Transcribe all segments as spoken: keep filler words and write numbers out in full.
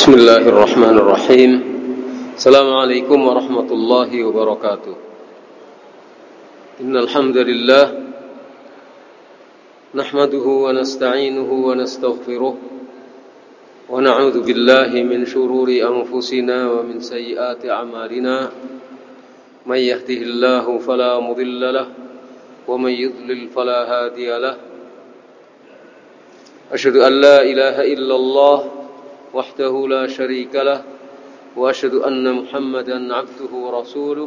Bismillahirrahmanirrahim. Assalamualaikum warahmatullahi wabarakatuh. Innal hamdalillah nahmaduhu wa nasta'inuhu wa nastaghfiruh wa na'udzu billahi min shururi anfusina wa min sayyiati a'malina. May yahdihillahu fala mudilla lahu wa may yudlil fala hadiya lahu. Asyhadu an la ilaha illallah wahdahu la syarika lah wa asyhadu anna Muhammadan 'abduhu wa rasuluh.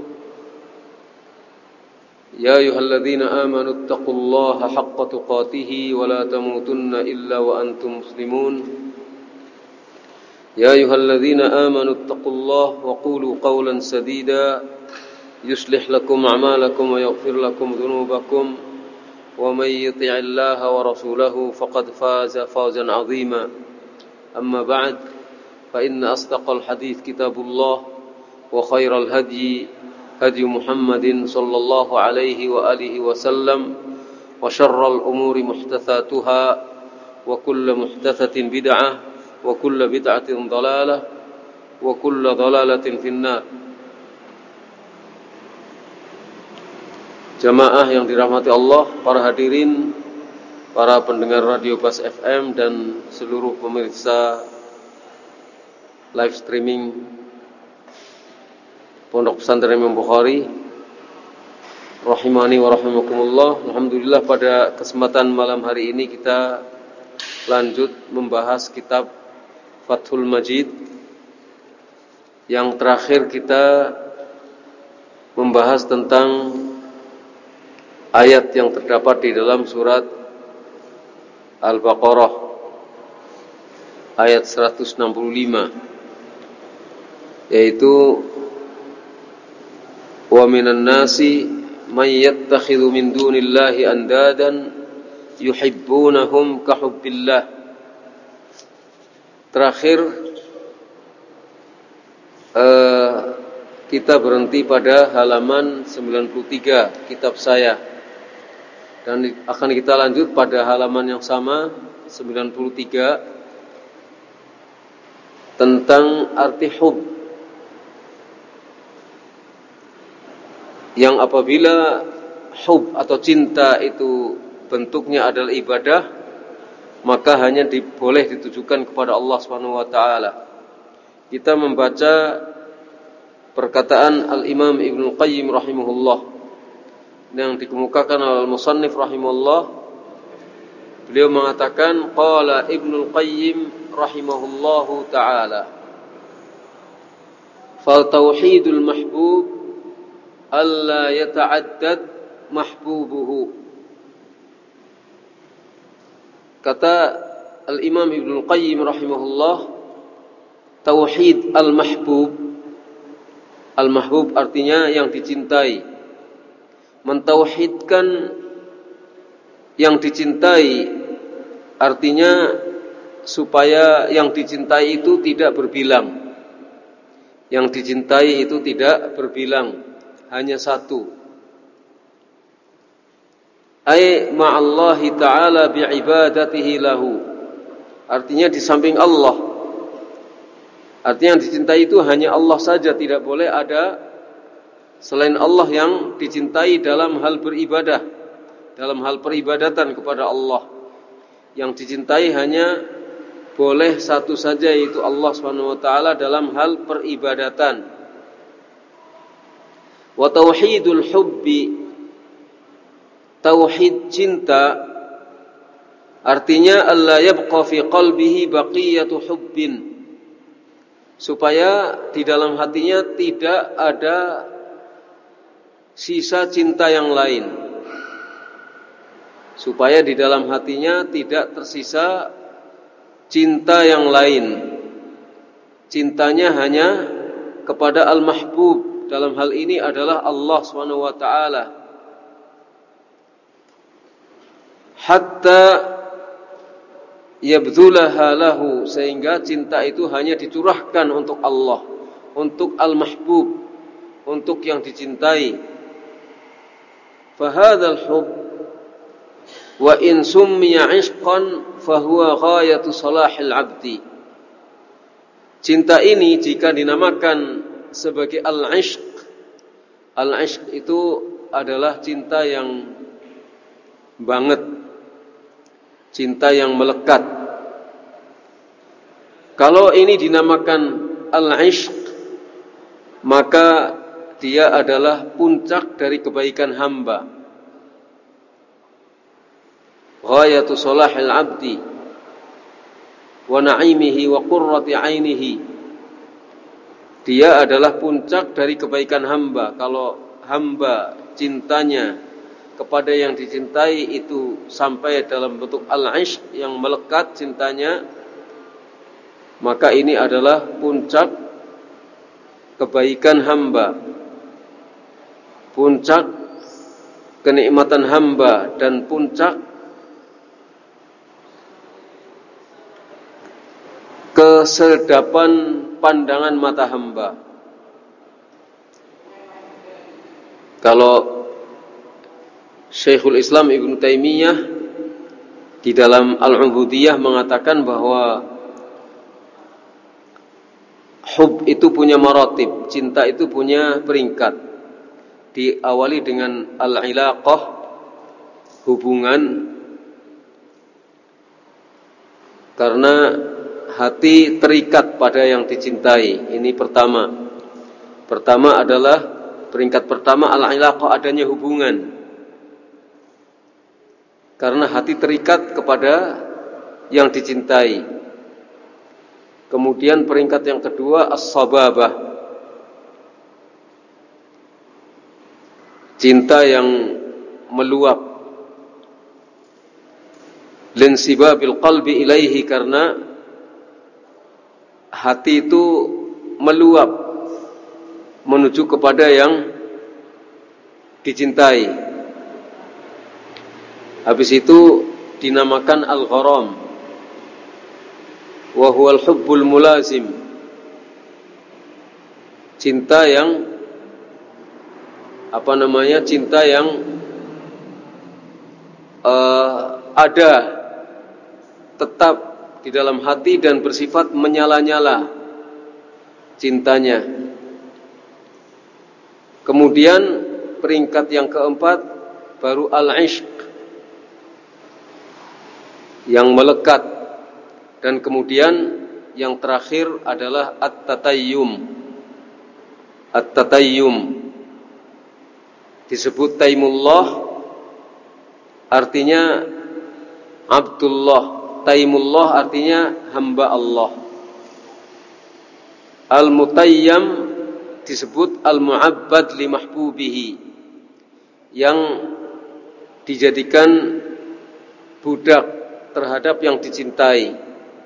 Ya ayyuhalladzina amanu taqullaha haqqa tuqatih wa la tamutunna illa wa antum muslimun. Ya ayyuhalladzina amanu taqullaha wa qulu qawlan sadida yuslih lakum a'malakum wa yaghfir lakum dhunubakum wa may yuti'illaha wa rasulahu faqad faza fawzan 'azima. أما بعد فإن أصدق الحديث كتاب الله وخير الهدي هدي محمد صلى الله عليه وآله وسلم وشر الأمور محدثاتها وكل محدثة بدعة وكل بدعة ضلالة وكل ضلالة في النار. Jamaah yang dirahmati Allah, para hadirin, para pendengar Radio Bas F M dan seluruh pemirsa live streaming Pondok Pesantren Imam Bukhari rahimani wa rahimakumullah. Alhamdulillah, pada kesempatan malam hari ini kita lanjut membahas kitab Fathul Majid. Yang terakhir kita membahas tentang ayat yang terdapat di dalam surat Al-Baqarah ayat seratus enam puluh lima, yaitu wa minan nasi may yattakhidhu min dunillahi andadan yuhibbunahum ka hubbillah. Terakhir uh, kita berhenti pada halaman sembilan puluh tiga kitab saya. Dan akan kita lanjut pada halaman yang sama, sembilan puluh tiga, tentang arti hub. Yang apabila hub atau cinta itu bentuknya adalah ibadah, maka hanya di, boleh ditujukan kepada Allah Subhanahu wa taala. Kita membaca perkataan Al-Imam Ibnu Qayyim rahimahullah yang dikemukakan oleh Al-Musannif rahimahullah. Beliau mengatakan, qala Ibnu Qayyim rahimahullahu ta'ala, fal tauhidul mahbub alla yata'addad mahbubuhu. Kata Al-Imam Ibnu Qayyim rahimahullah, tauhid al-mahbub, al-mahbub artinya yang dicintai. Mentauhidkan yang dicintai artinya supaya yang dicintai itu tidak berbilang. Yang dicintai itu tidak berbilang, hanya satu. Ai ma'allahi ta'ala bi'ibadatihi lahu. Artinya di samping Allah. Artinya yang dicintai itu hanya Allah saja, tidak boleh ada selain Allah yang dicintai dalam hal beribadah, dalam hal peribadatan kepada Allah. Yang dicintai hanya boleh satu saja, yaitu Allah Subhanahu wa taala dalam hal peribadatan. Wa tauhidul hubbi, tauhid cinta artinya alla yabqa fi qalbihi baqiyatu hubbin, supaya di dalam hatinya tidak ada sisa cinta yang lain, supaya di dalam hatinya tidak tersisa cinta yang lain. Cintanya hanya kepada al-mahbub, dalam hal ini adalah Allah subhanahu wa ta'ala. Hatta yabdhulaha lahu, sehingga cinta itu hanya dicurahkan untuk Allah, untuk al-mahbub, untuk yang dicintai. Fahadzal hub wa in summiya 'ishqan fahuwa ghayatu salahil 'abdi. cinta ini jika dinamakan sebagai al-ishq, al-ishq itu adalah cinta yang banget, cinta yang melekat. Kalau ini dinamakan al-ishq, maka dia adalah puncak dari kebaikan hamba. Ghayatu salahil abdi wa na'imihi wa qurrati ainihi. Dia adalah puncak dari kebaikan hamba. Kalau hamba cintanya kepada yang dicintai itu sampai dalam bentuk al-ishq yang melekat cintanya, maka ini adalah puncak kebaikan hamba, puncak kenikmatan hamba, dan puncak kesedapan pandangan mata hamba. Kalau Syekhul Islam Ibnu Taimiyah di dalam Al-Ubudiyah mengatakan bahwa hub itu punya maratib, cinta itu punya peringkat. Diawali dengan al-ilaqah, hubungan, karena hati terikat pada yang dicintai. Ini pertama. Pertama adalah peringkat pertama al-ilaqah, adanya hubungan. Karena hati terikat kepada yang dicintai. Kemudian peringkat yang kedua as-sababah, cinta yang meluap, linsibabil qalbi ilaihi, karena hati itu meluap menuju kepada yang dicintai. Habis itu dinamakan al-gharam, wa huwal hubbul mulazim, cinta yang apa namanya cinta yang uh, ada tetap di dalam hati dan bersifat menyala-nyala cintanya. Kemudian peringkat yang keempat baru al-ishq yang melekat, dan kemudian yang terakhir adalah at-tatayyum. At-tatayyum disebut taimullah, artinya Abdullah. Taimullah artinya hamba Allah. Al-mutayyam disebut al-mu'abbad li mahbubihi, yang dijadikan budak terhadap yang dicintai.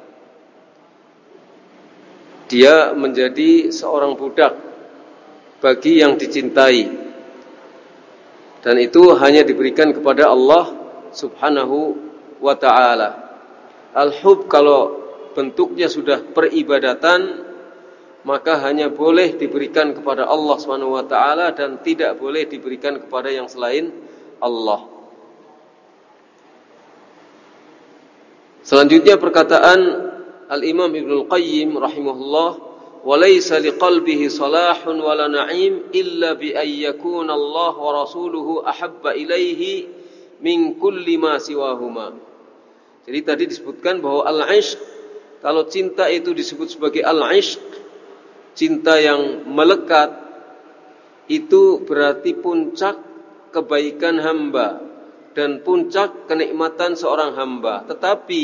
Dia menjadi seorang budak bagi yang dicintai, dan itu hanya diberikan kepada Allah Subhanahu wa ta'ala. Al-hub kalau bentuknya sudah peribadatan, maka hanya boleh diberikan kepada Allah Subhanahu wa ta'ala dan tidak boleh diberikan kepada yang selain Allah. Selanjutnya perkataan Al-Imam Ibnul Qayyim rahimahullah, wa laysa liqalbihi salahun wala na'im illa bi an yakuna Allah wa rasuluhu ahabba ilaihi min kulli ma siwahuma. Jadi tadi disebutkan bahwa al-ishq, kalau cinta itu disebut sebagai al-ishq, cinta yang melekat, itu berarti puncak kebaikan hamba dan puncak kenikmatan seorang hamba. Tetapi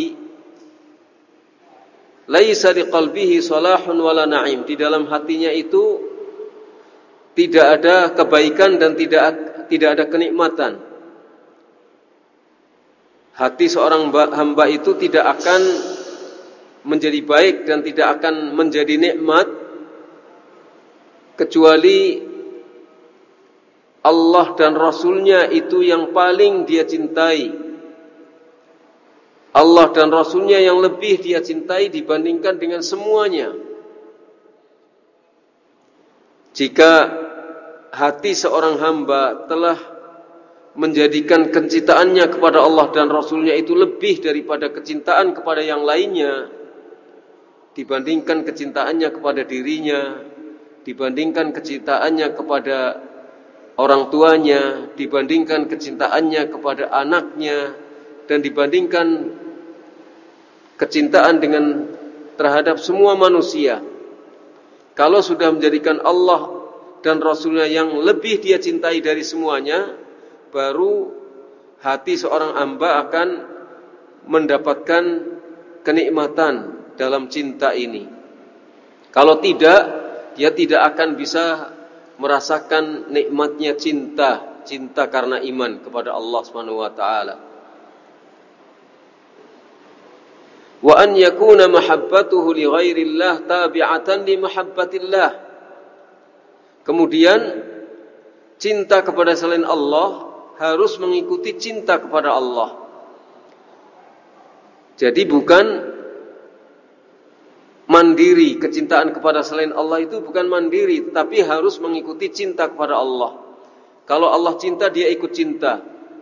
laisa liqalbihi salahun wala na'im, di dalam hatinya itu tidak ada kebaikan dan tidak tidak ada kenikmatan. Hati seorang hamba itu tidak akan menjadi baik dan tidak akan menjadi nikmat kecuali Allah dan Rasulnya itu yang paling dia cintai. Allah dan Rasulnya yang lebih dia cintai dibandingkan dengan semuanya. Jika hati seorang hamba telah menjadikan kecintaannya kepada Allah dan Rasulnya itu lebih daripada kecintaan kepada yang lainnya, dibandingkan kecintaannya kepada dirinya, dibandingkan kecintaannya kepada orang tuanya, dibandingkan kecintaannya kepada anaknya, dan dibandingkan kecintaan dengan terhadap semua manusia. Kalau sudah menjadikan Allah dan Rasulnya yang lebih dia cintai dari semuanya, baru hati seorang hamba akan mendapatkan kenikmatan dalam cinta ini. Kalau tidak, dia tidak akan bisa merasakan nikmatnya cinta, cinta karena iman kepada Allah Subhanahu wa taala. Wa an yakuna mahabbatuhu li ghairillah tabi'atan li mahabbatillah. Kemudian cinta kepada selain Allah harus mengikuti cinta kepada Allah. Jadi bukan mandiri, kecintaan kepada selain Allah itu bukan mandiri, tapi harus mengikuti cinta kepada Allah. Kalau Allah cinta, dia ikut cinta.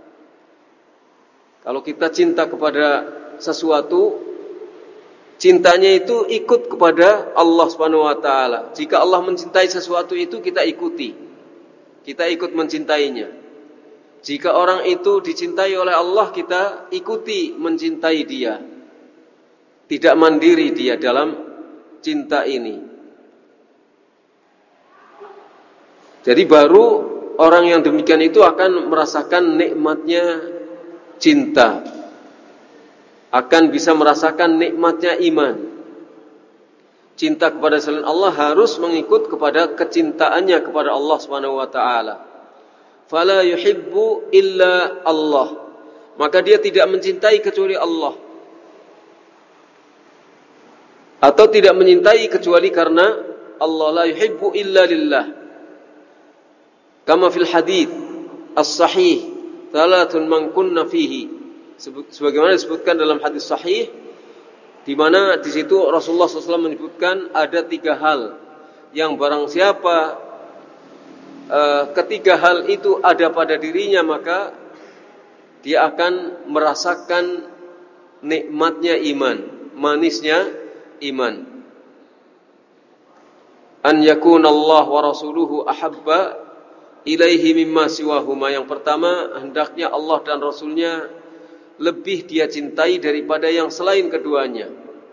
Kalau kita cinta kepada sesuatu, cintanya itu ikut kepada Allah Subhanahu wa taala. Jika Allah mencintai sesuatu itu, kita ikuti. Kita ikut mencintainya. Jika orang itu dicintai oleh Allah, kita ikuti mencintai dia. Tidak mandiri dia dalam cinta ini. Jadi baru orang yang demikian itu akan merasakan nikmatnya cinta, akan bisa merasakan nikmatnya iman. Cinta kepada selain Allah harus mengikut kepada kecintaannya kepada Allah Subhanahu wa taala. Fala yuhibbu illa Allah. Maka dia tidak mencintai kecuali Allah. Atau tidak menyintai kecuali karena Allah. La yuhibbu illa lillah. Kama fil hadits as-sahih, thalathun man kunna fihi. Sebagaimana disebutkan dalam hadis sahih, di mana di situ Rasulullah shallallahu alaihi wasallam menyebutkan ada tiga hal yang barang siapa uh, ketiga hal itu ada pada dirinya, maka dia akan merasakan nikmatnya iman, manisnya iman. An yakuna Allah wa rasuluhu ahabba ilaihi mimma siwahuma. Yang pertama, hendaknya Allah dan Rasulnya lebih dia cintai daripada yang selain keduanya.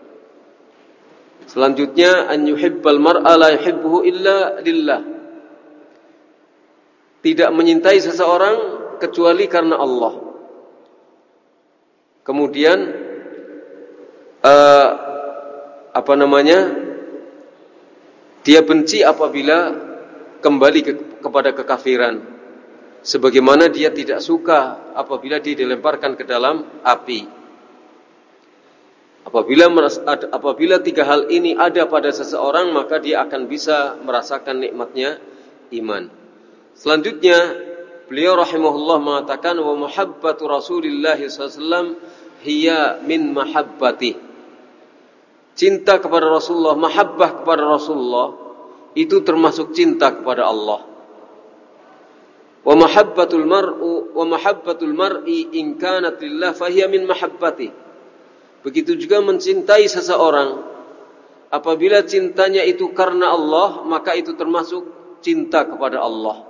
Selanjutnya, an yuhibbal mar'a la yuhibbuhu illa lillah. Tidak menyintai seseorang kecuali karena Allah. Kemudian uh, apa namanya? Dia benci apabila kembali ke, kepada kekafiran, sebagaimana dia tidak suka apabila dia dilemparkan ke dalam api. Apabila apabila tiga hal ini ada pada seseorang, maka dia akan bisa merasakan nikmatnya iman. Selanjutnya, beliau rahimahullah mengatakan, wa muhabbatu Rasulillah sallallahu alaihi wasallam hiya min mahabbati. Cinta kepada Rasulullah, mahabbah kepada Rasulullah itu termasuk cinta kepada Allah. Wa mahabbatul mar'u wa mahabbatul mar'i in kanat lillah fahiya min mahabbati. Begitu juga mencintai seseorang, apabila cintanya itu karena Allah, maka itu termasuk cinta kepada Allah.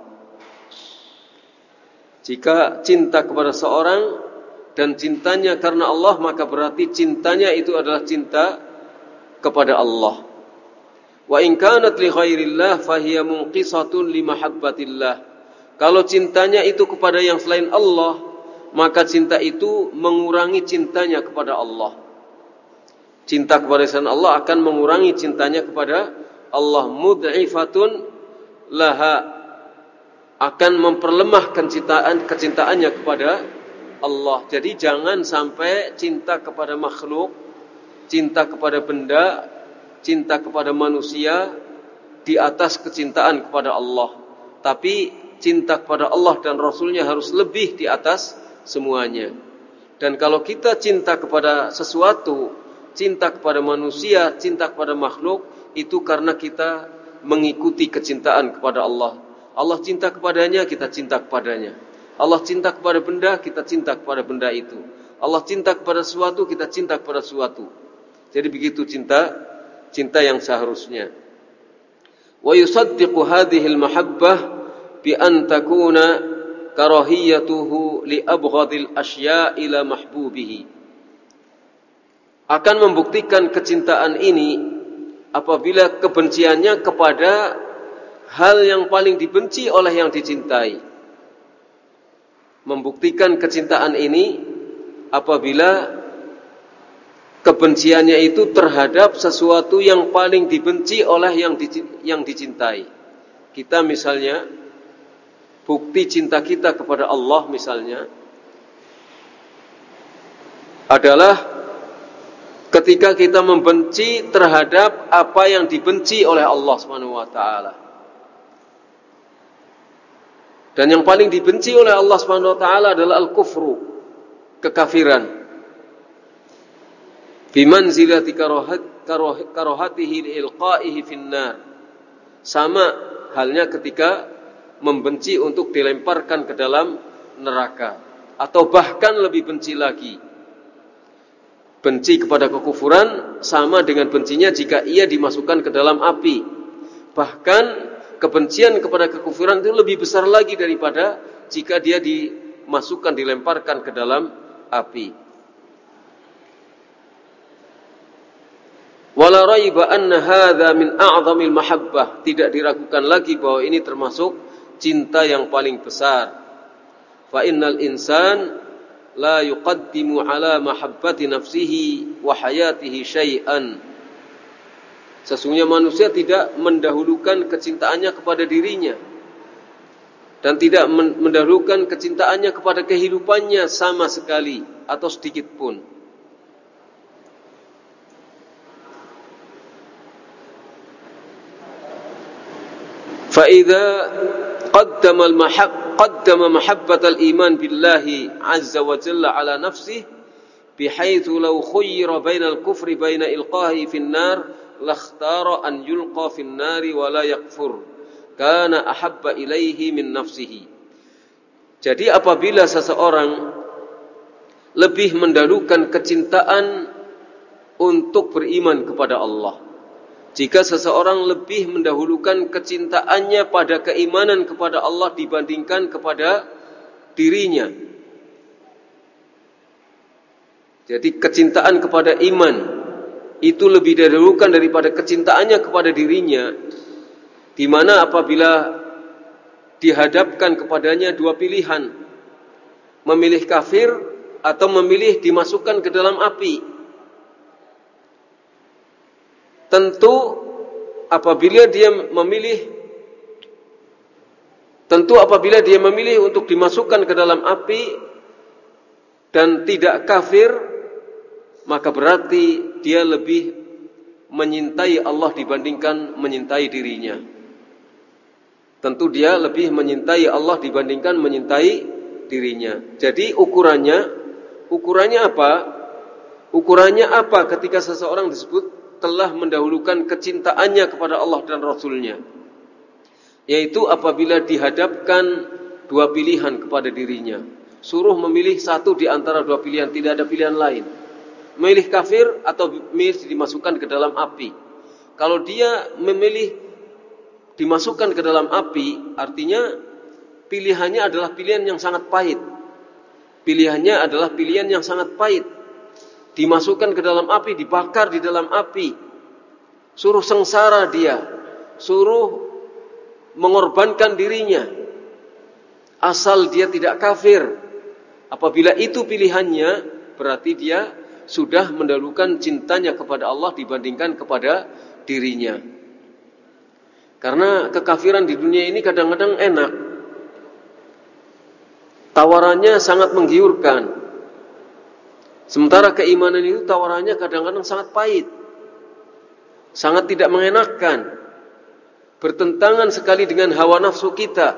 Jika cinta kepada seorang dan cintanya karena Allah, maka berarti cintanya itu adalah cinta kepada Allah. Wa in kanat li ghairillah fahiya munqisatun li mahabbatillah. Kalau cintanya itu kepada yang selain Allah, maka cinta itu mengurangi cintanya kepada Allah. Cinta kepada selain Allah akan mengurangi cintanya kepada Allah. Mud'ifatun laha, akan memperlemah kecintaan kecintaannya kepada Allah. Jadi jangan sampai cinta kepada makhluk, cinta kepada benda, cinta kepada manusia di atas kecintaan kepada Allah. Tapi cinta kepada Allah dan Rasulnya harus lebih di atas semuanya. Dan kalau kita cinta kepada sesuatu, cinta kepada manusia, cinta kepada makhluk, itu karena kita mengikuti kecintaan kepada Allah. Allah cinta kepadanya, kita cinta kepadanya. Allah cinta kepada benda, kita cinta kepada benda itu. Allah cinta kepada sesuatu, kita cinta kepada sesuatu. Jadi begitu cinta cinta yang seharusnya. Wa yusaddiqu hadhihi al-mahabbah bi an takuna karahiyatuhu li abghadil asya' ila mahbubihi. Akan membuktikan kecintaan ini apabila kebenciannya kepada hal yang paling dibenci oleh yang dicintai. Membuktikan kecintaan ini apabila kebenciannya itu terhadap sesuatu yang paling dibenci oleh yang yang dicintai. Kita misalnya, bukti cinta kita kepada Allah misalnya adalah ketika kita membenci terhadap apa yang dibenci oleh Allah Subhanahu wa taala. Dan yang paling dibenci oleh Allah Subhanahu wa taala adalah al-kufru, kekafiran. Bimanzilati karahat karahatihi liilqaihi finnar. Sama halnya ketika membenci untuk dilemparkan ke dalam neraka, atau bahkan lebih benci lagi. Benci kepada kekufuran sama dengan bencinya jika ia dimasukkan ke dalam api. Bahkan kebencian kepada kekufuran itu lebih besar lagi daripada jika dia dimasukkan, dilemparkan ke dalam api. Wala raiba anna hadza min a'zamil mahabbah. Tidak diragukan lagi bahwa ini termasuk cinta yang paling besar. Fa innal insan la yuqaddimu ala mahabbati nafsihi wa hayatihi syai'an. Sesungguhnya manusia tidak mendahulukan kecintaannya kepada dirinya dan tidak mendahulukan kecintaannya kepada kehidupannya sama sekali atau sedikit pun. فإذا قدم المحب قدم محبة الإيمان بالله عز وجل على نفسه بحيث لو خير بين الكفر بين إلقائه في النار لاختار أن يلقى في النار ولا يكفر كان أحب إليه من نفسه. Jadi apabila seseorang lebih mendahulukan kecintaan untuk beriman kepada Allah, jika seseorang lebih mendahulukan kecintaannya pada keimanan kepada Allah dibandingkan kepada dirinya. Jadi kecintaan kepada iman itu lebih didahulukan daripada kecintaannya kepada dirinya, di mana apabila dihadapkan kepadanya dua pilihan, memilih kafir atau memilih dimasukkan ke dalam api. Tentu apabila dia memilih tentu apabila dia memilih untuk dimasukkan ke dalam api dan tidak kafir, maka berarti dia lebih menyintai Allah dibandingkan menyintai dirinya. Tentu dia lebih menyintai Allah dibandingkan menyintai dirinya. Jadi ukurannya ukurannya apa? Ukurannya apa ketika seseorang disebut telah mendahulukan kecintaannya kepada Allah dan Rasul-Nya, yaitu apabila dihadapkan dua pilihan kepada dirinya, suruh memilih satu di antara dua pilihan, tidak ada pilihan lain, memilih kafir atau memilih dimasukkan ke dalam api. Kalau dia memilih dimasukkan ke dalam api, artinya pilihannya adalah pilihan yang sangat pahit. Pilihannya adalah pilihan yang sangat pahit. Dimasukkan ke dalam api, dibakar di dalam api, suruh sengsara dia, suruh mengorbankan dirinya, asal dia tidak kafir. Apabila itu pilihannya, berarti dia sudah mendahulukan cintanya kepada Allah dibandingkan kepada dirinya. Karena kekafiran di dunia ini kadang-kadang enak, tawarannya sangat menggiurkan. Sementara keimanan itu tawarannya kadang-kadang sangat pahit, sangat tidak mengenakkan, bertentangan sekali dengan hawa nafsu kita.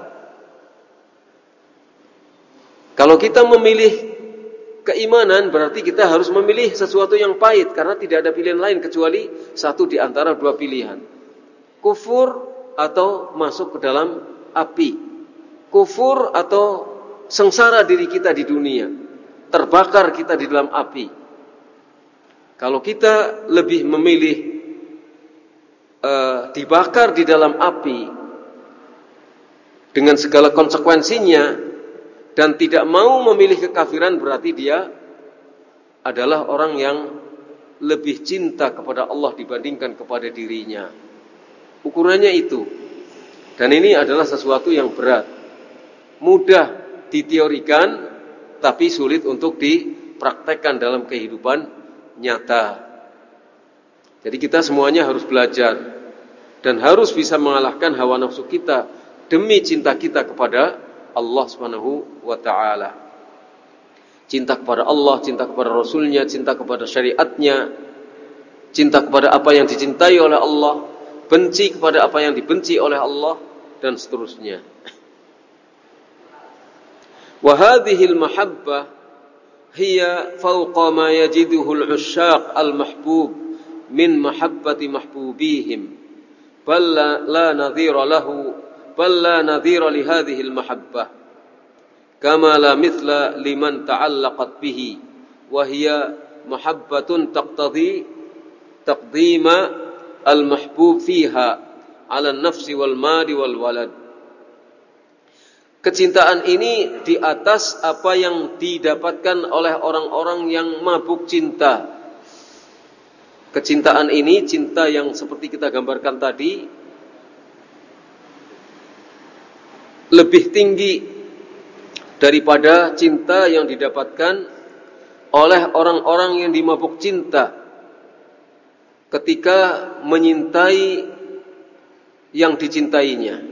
Kalau kita memilih keimanan, berarti kita harus memilih sesuatu yang pahit, karena tidak ada pilihan lain kecuali satu di antara dua pilihan. Kufur atau masuk ke dalam api. Kufur atau sengsara diri kita di dunia, terbakar kita di dalam api. Kalau kita lebih memilih uh, dibakar di dalam api dengan segala konsekuensinya dan tidak mau memilih kekafiran, berarti dia adalah orang yang lebih cinta kepada Allah dibandingkan kepada dirinya. Ukurannya itu. Dan ini adalah sesuatu yang berat. Mudah diteorikan, tapi sulit untuk dipraktekkan dalam kehidupan nyata. Jadi kita semuanya harus belajar dan harus bisa mengalahkan hawa nafsu kita demi cinta kita kepada Allah Subhanahu wa ta'ala. Cinta kepada Allah, cinta kepada Rasulnya, cinta kepada syariatnya, cinta kepada apa yang dicintai oleh Allah, benci kepada apa yang dibenci oleh Allah, dan seterusnya. Wa hadhihi al-mahabbah hiya fawqa ma yajiduhu al-'ushaq al-mahbub min mahabbati mahbubihim, bal la nadhira lahu, bal la nadhira li hadhihi al-mahabbah, kama la mithla liman ta'allaqat bihi, wa hiya mahabbatun taqtadi taqdima al-mahbub fiha 'ala an-nafsi wal mali wal walad. Kecintaan ini di atas apa yang didapatkan oleh orang-orang yang mabuk cinta. Kecintaan ini, cinta yang seperti kita gambarkan tadi, lebih tinggi daripada cinta yang didapatkan oleh orang-orang yang dimabuk cinta ketika menyintai yang dicintainya.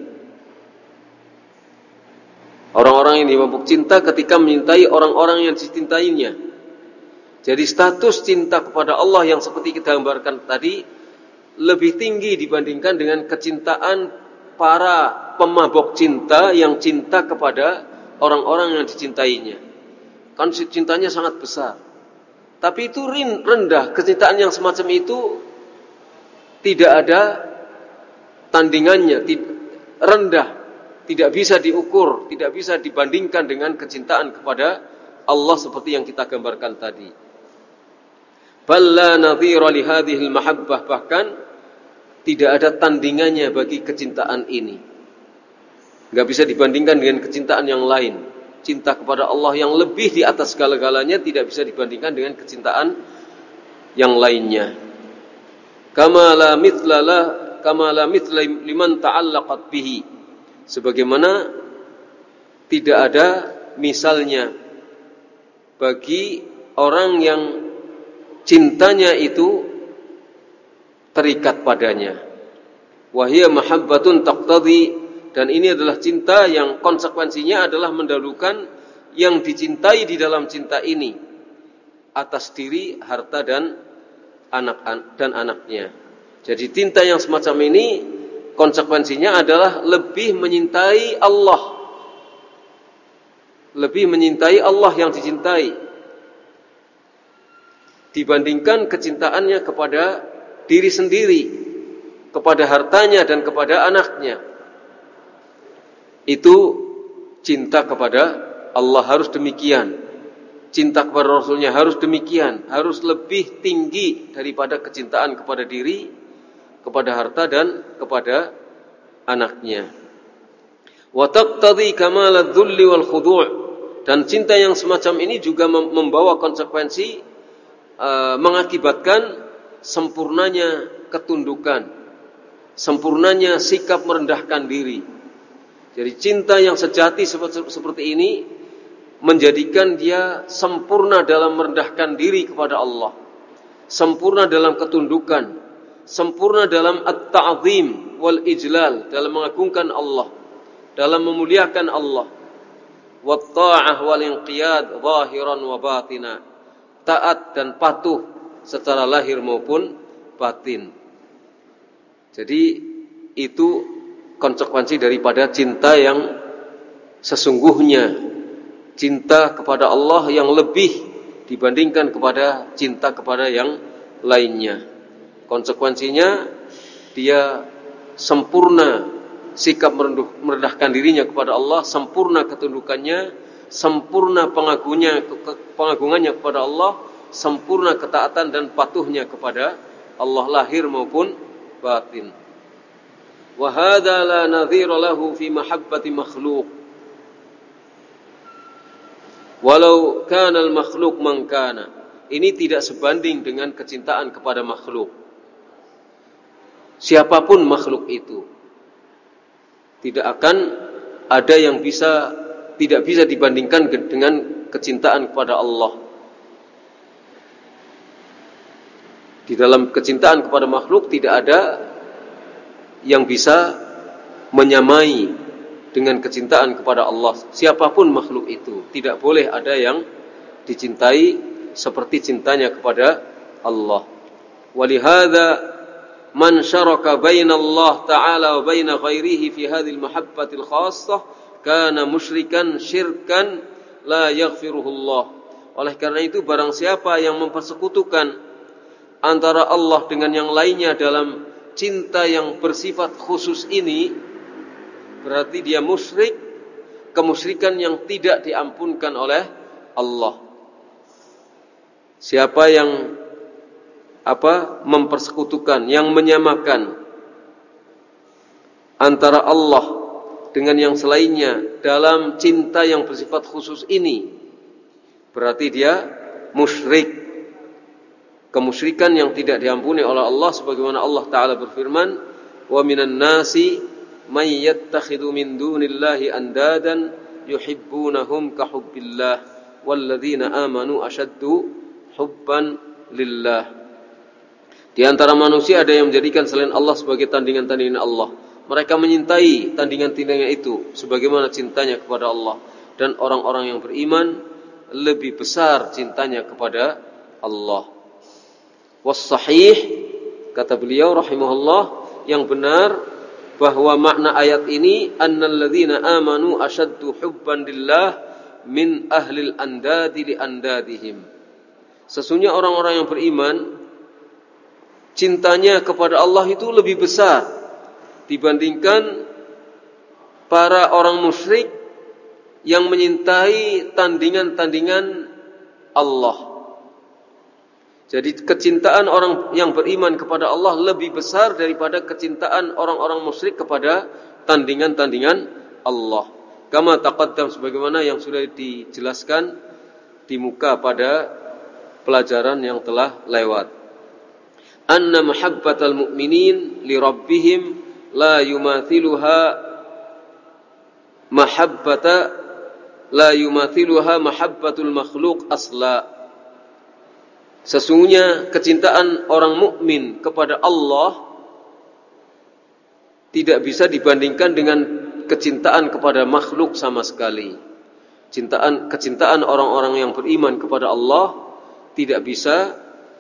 Orang-orang yang dimabuk cinta ketika menyintai orang-orang yang dicintainya. Jadi status cinta kepada Allah yang seperti kita gambarkan tadi lebih tinggi dibandingkan dengan kecintaan para pemabuk cinta yang cinta kepada orang-orang yang dicintainya. Kan cintanya sangat besar. Tapi itu rendah. Kecintaan yang semacam itu tidak ada tandingannya, rendah, tidak bisa diukur, tidak bisa dibandingkan dengan kecintaan kepada Allah seperti yang kita gambarkan tadi. Balla nadhira li hadhihi al-mahabbah, bahkan tidak ada tandingannya bagi kecintaan ini. Enggak bisa dibandingkan dengan kecintaan yang lain. Cinta kepada Allah yang lebih di atas segala-galanya tidak bisa dibandingkan dengan kecintaan yang lainnya. Kama la mithla la kama la mithla liman ta'allaqat bihi. Sebagaimana tidak ada misalnya bagi orang yang cintanya itu terikat padanya. Wa hiya mahabbatun taqtadi, dan ini adalah cinta yang konsekuensinya adalah mendahulukan yang dicintai di dalam cinta ini atas diri, harta dan anak dan anaknya. Jadi cinta yang semacam ini konsekuensinya adalah lebih menyintai Allah, lebih menyintai Allah yang dicintai dibandingkan kecintaannya kepada diri sendiri, kepada hartanya dan kepada anaknya. Itu cinta kepada Allah harus demikian, cinta kepada Rasulnya harus demikian, harus lebih tinggi daripada kecintaan kepada diri, kepada harta dan kepada anaknya. Wa taqtadi kamal adh-dhulli wal khudu', dan cinta yang semacam ini juga membawa konsekuensi uh, mengakibatkan sempurnanya ketundukan, sempurnanya sikap merendahkan diri. Jadi cinta yang sejati seperti ini menjadikan dia sempurna dalam merendahkan diri kepada Allah, sempurna dalam ketundukan, sempurna dalam at-ta'zim wal ijlal, dalam mengagungkan Allah, dalam memuliakan Allah, wat ta'ah wal inqiyad zahiran wa batina, taat dan patuh secara lahir maupun batin. Jadi itu konsekuensi daripada cinta yang sesungguhnya, cinta kepada Allah yang lebih dibandingkan kepada cinta kepada yang lainnya. Konsekuensinya dia sempurna sikap merendahkan dirinya kepada Allah, sempurna ketundukannya, sempurna pengagungannya, pengagungannya kepada Allah, sempurna ketaatan dan patuhnya kepada Allah lahir maupun batin. wa hadza la nadhira lahu fi mahabbati makhluq walau kana al-makhluq man kana. Ini tidak sebanding dengan kecintaan kepada makhluk. Siapapun makhluk itu, tidak akan ada yang bisa tidak bisa dibandingkan dengan kecintaan kepada Allah. Di dalam kecintaan kepada makhluk tidak ada yang bisa menyamai dengan kecintaan kepada Allah. Siapapun makhluk itu, tidak boleh ada yang dicintai seperti cintanya kepada Allah. Walihada man syaraka baina Allah Ta'ala wa baina ghairihi fi hadhihi al-mahabbati al-khassah kana musyrikan syirkan la yaghfiruhu Allah. Oleh karena itu, barang siapa yang mempersekutukan antara Allah dengan yang lainnya dalam cinta yang bersifat khusus ini, berarti dia musyrik, kemusyrikan yang tidak diampunkan oleh Allah. Siapa yang apa mempersekutukan, yang menyamakan antara Allah dengan yang selainnya dalam cinta yang bersifat khusus ini, berarti dia musyrik, kemusyrikan yang tidak diampuni oleh Allah, sebagaimana Allah Ta'ala berfirman, wa minan nasi may yattakhidhu min dunillahi andadan yuhibbunahum ka hubbillah walladzina amanu ashaddu hubban lillah. Di antara manusia ada yang menjadikan selain Allah sebagai tandingan-tandingan Allah. Mereka menyintai tandingan-tandingan itu sebagaimana cintanya kepada Allah. Dan orang-orang yang beriman lebih besar cintanya kepada Allah. Was-sahih, kata beliau rahimahullah, yang benar bahwa makna ayat ini annal ladzina amanu ashaddu hubban lillah min ahlil andadi li andadihim. Sesungguhnya orang-orang yang beriman cintanya kepada Allah itu lebih besar dibandingkan para orang musyrik yang menyintai tandingan-tandingan Allah. Jadi kecintaan orang yang beriman kepada Allah lebih besar daripada kecintaan orang-orang musyrik kepada tandingan-tandingan Allah. Kama taqaddam, sebagaimana yang sudah dijelaskan di muka pada pelajaran yang telah lewat. Anna mahabbatal mu'minin li rabbihim la yumathiluha mahabbata la yumathiluha mahabbatul makhluk asla. Sesungguhnya kecintaan orang mukmin kepada Allah tidak bisa dibandingkan dengan kecintaan kepada makhluk sama sekali. Cintaan kecintaan orang-orang yang beriman kepada Allah tidak bisa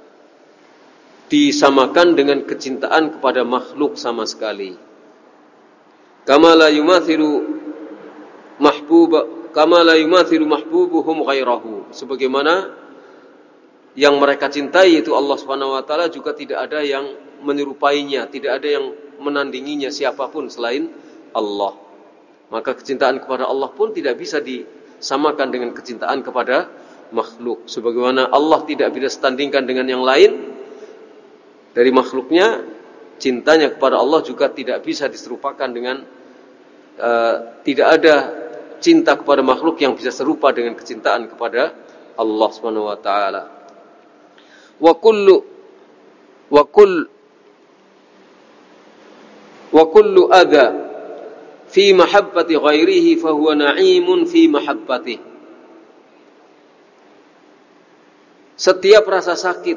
disamakan dengan kecintaan kepada makhluk sama sekali. Kama la yumathilu mahbuba kama la yumathilu mahbubuhum ghairahu. Sebagaimana yang mereka cintai itu Allah Subhanahu wa taala juga tidak ada yang menyerupainya, tidak ada yang menandinginya siapapun selain Allah. Maka kecintaan kepada Allah pun tidak bisa disamakan dengan kecintaan kepada makhluk. Sebagaimana Allah tidak bisa setandingkan dengan yang lain dari makhluknya, cintanya kepada Allah juga tidak bisa diserupakan dengan uh, tidak ada cinta kepada makhluk yang bisa serupa dengan kecintaan kepada Allah Subhanahu wa taala. Wa kullu wa kull wa kullu adha fi mahabbati ghairihi fa huwa na'imun fi mahabbatihi. Setiap rasa sakit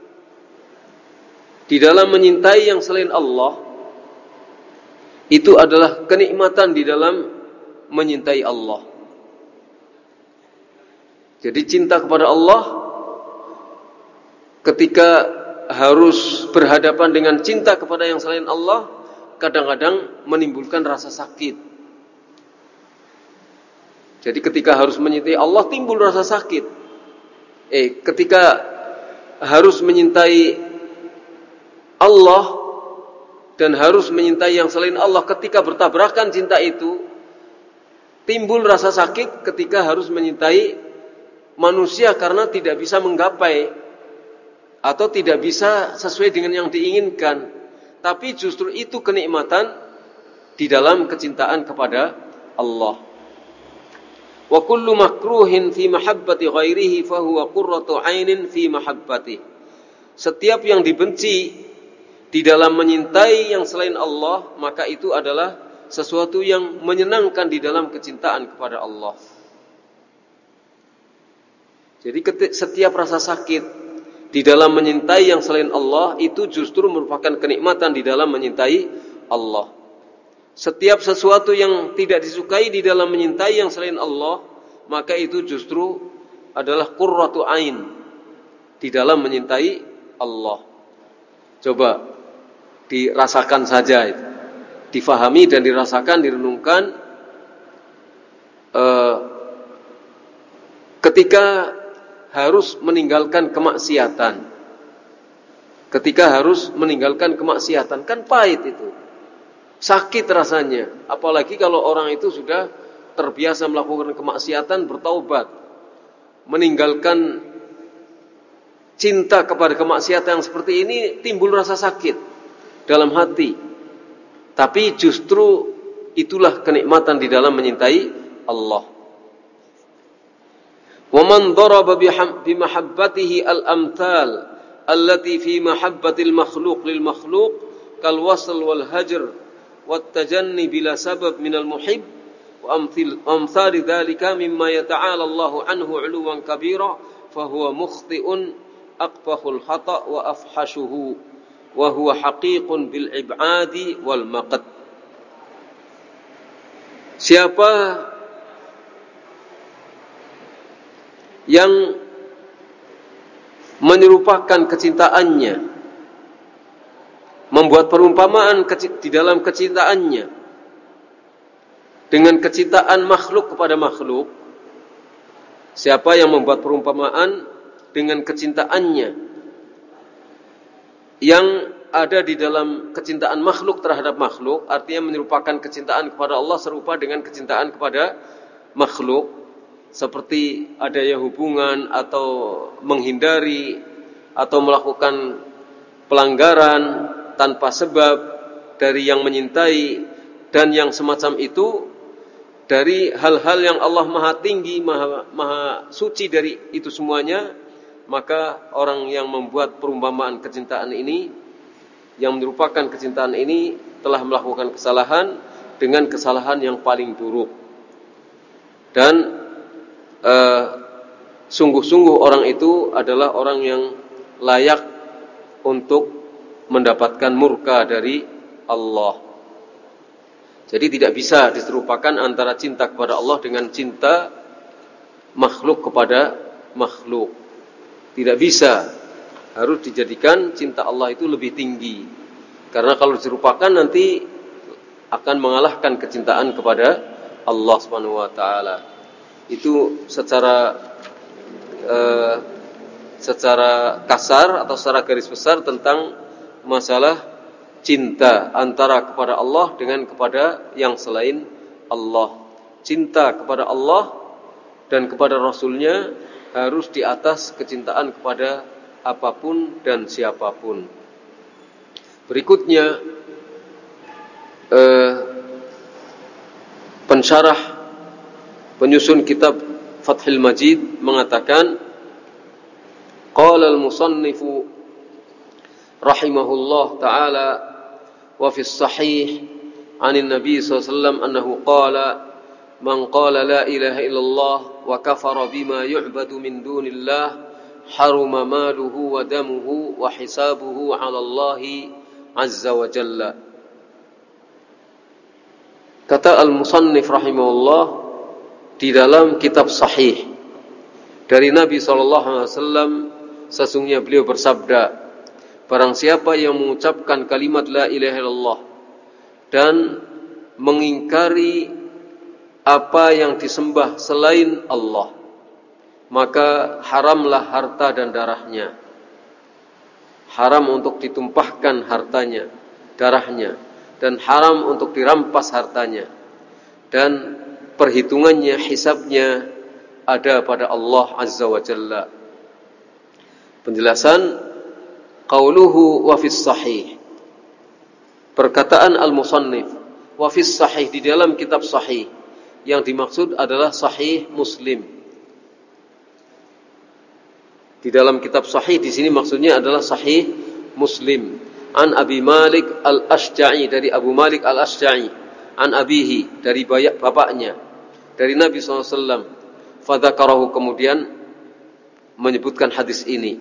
di dalam menyintai yang selain Allah itu adalah kenikmatan di dalam menyintai Allah. Jadi cinta kepada Allah ketika harus berhadapan dengan cinta kepada yang selain Allah, kadang-kadang menimbulkan rasa sakit. Jadi ketika harus menyintai Allah timbul rasa sakit. Eh, ketika harus menyintai Allah dan harus menyintai yang selain Allah, ketika bertabrakan cinta itu, timbul rasa sakit ketika harus menyintai manusia karena tidak bisa menggapai atau tidak bisa sesuai dengan yang diinginkan. Tapi justru itu kenikmatan di dalam kecintaan kepada Allah. Wa kullu makruhin fi mahabbati ghairihi fa huwa qurratu 'ainin fi mahabbati. Setiap yang dibenci di dalam menyintai yang selain Allah, maka itu adalah sesuatu yang menyenangkan di dalam kecintaan kepada Allah. Jadi setiap rasa sakit di dalam menyintai yang selain Allah itu justru merupakan kenikmatan di dalam menyintai Allah. Setiap sesuatu yang tidak disukai di dalam menyintai yang selain Allah, maka itu justru adalah qurratu ain di dalam menyintai Allah. Coba dirasakan saja itu. Difahami dan dirasakan, direnungkan uh, ketika harus meninggalkan kemaksiatan. Ketika harus meninggalkan kemaksiatan, kan pahit itu. Sakit rasanya, apalagi kalau orang itu sudah terbiasa melakukan kemaksiatan, bertaubat, meninggalkan cinta kepada kemaksiatan yang seperti ini, timbul rasa sakit dalam hati. Tapi justru itulah kenikmatan di dalam menyintai Allah. Wa man daraba bi mahabbatihi al-amthal allati fi mahabbatil makhluq lil makhluq kal wasl wal hajr والتجني بلا سبب من المحب وأمثال ذلك مما يتعالى الله عنه علوا كبيرا فهو مخطئ أقبح الخطأ وأفحشه وهو حقيق بالإبعاد والمقت. Siapa yang menyerupakan kecintaannya, membuat perumpamaan di dalam kecintaannya dengan kecintaan makhluk kepada makhluk. Siapa yang membuat perumpamaan dengan kecintaannya yang ada di dalam kecintaan makhluk terhadap makhluk, artinya menyerupakan kecintaan kepada Allah serupa dengan kecintaan kepada makhluk, seperti adanya hubungan atau menghindari atau melakukan pelanggaran tanpa sebab dari yang menyintai dan yang semacam itu, dari hal-hal yang Allah maha tinggi, maha, maha suci dari itu semuanya, maka orang yang membuat perumpamaan kecintaan ini, yang menyerupakan kecintaan ini, telah melakukan kesalahan dengan kesalahan yang paling buruk. Dan uh, sungguh-sungguh orang itu adalah orang yang layak untuk mendapatkan murka dari Allah. Jadi tidak bisa diserupakan antara cinta kepada Allah dengan cinta makhluk kepada makhluk. Tidak bisa. Harus dijadikan cinta Allah itu lebih tinggi. Karena kalau diserupakan nanti akan mengalahkan kecintaan kepada Allah Subhanahu wa taala. Itu secara uh, secara kasar atau secara garis besar tentang masalah cinta antara kepada Allah dengan kepada yang selain Allah. Cinta kepada Allah dan kepada Rasulnya harus di atas kecintaan kepada apapun dan siapapun. Berikutnya eh, pensyarah penyusun kitab Fathul Majid mengatakan, qala al-musannifu rahimahullah ta'ala wa fi sahih anin nabi sallallahu alaihi wasallam annahu qala man qala la ilaha illallah wa kafara bima yu'badu min dunillah haruma maluhu wa damuhu wa hisabuhu 'ala Allah azza wa jalla. Kata al-musannif rahimahullah di dalam kitab sahih dari Nabi sallallahu alaihi wasallam, sesungguhnya beliau bersabda, barang siapa yang mengucapkan kalimat la ilaha illallah dan mengingkari apa yang disembah selain Allah, maka haramlah harta dan darahnya. Haram untuk ditumpahkan hartanya, darahnya, dan haram untuk dirampas hartanya. Dan perhitungannya, hisabnya ada pada Allah Azza wa Jalla. Penjelasan qauluhu wa fis sahih. Perkataan al-musannif Wa fis sahih, di dalam kitab sahih. Yang dimaksud adalah sahih Muslim. Di dalam kitab sahih di sini maksudnya adalah sahih Muslim. An Abi Malik Al-Ashja'i, dari Abu Malik Al-Ashja'i. An abihi, dari bapaknya, dari Nabi sallallahu alaihi wasallam. Fadzakarahu, kemudian menyebutkan hadis ini.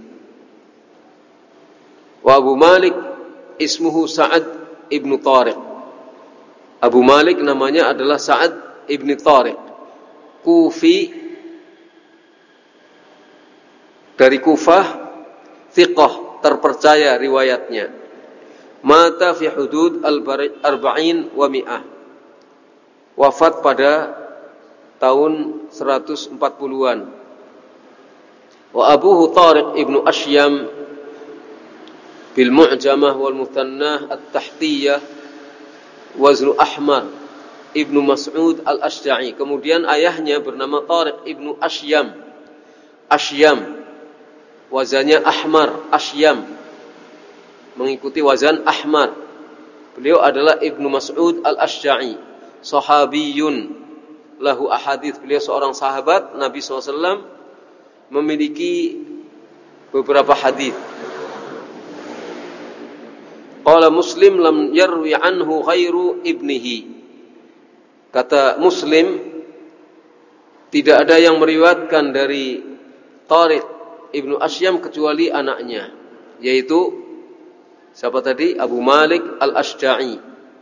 Wa Abu Malik ismuhu Sa'ad ibnu Tariq. Abu Malik namanya adalah Sa'ad ibnu Tariq, Kufi, dari Kufah, thiqah, terpercaya riwayatnya. Mata fi hudud al-arba'in wa mi'ah, wafat pada tahun seratus empat puluhan. Wa abuhu Tariq ibnu Ashyam bil mu'jamah wal muthannah at-tahtiyah waznu ahmar ibnu Mas'ud al-Ashja'i. Kemudian ayahnya bernama Tariq ibnu Ashyam. Ashyam wazannya ahmar, Ashyam mengikuti wazan ahmar. Beliau adalah ibnu Mas'ud al-Ashja'i, sahabiyun lahu ahadits. Beliau seorang sahabat Nabi sallallahu alaihi wasallam, memiliki beberapa hadis. Qala Muslim lam yarwi anhu ghairu ibnihi. Kata Muslim, tidak ada yang meriwayatkan dari Tariq ibnu Ashyam kecuali anaknya, yaitu siapa tadi? Abu Malik Al-Ashja'i.